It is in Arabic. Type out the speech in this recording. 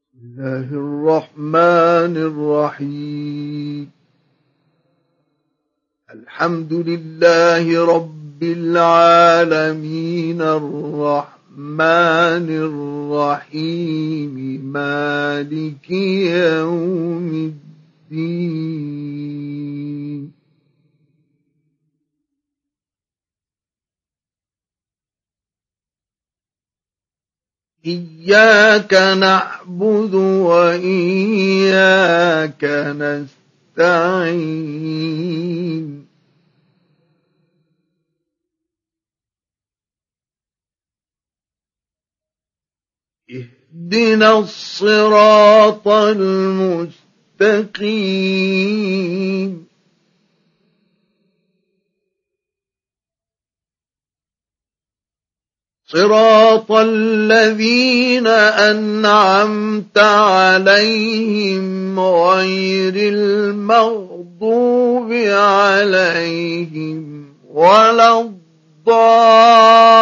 الله الرحمن الرحيم. الحمد لله رب العالمين الرحمن الرحيم مالك يوم الدين. إياك نعبد وإياك نستعين. اهدنا الصراط المستقيم. صراط الذين أنعمت عليهم غير المغضوب عليهم ولا الضالين.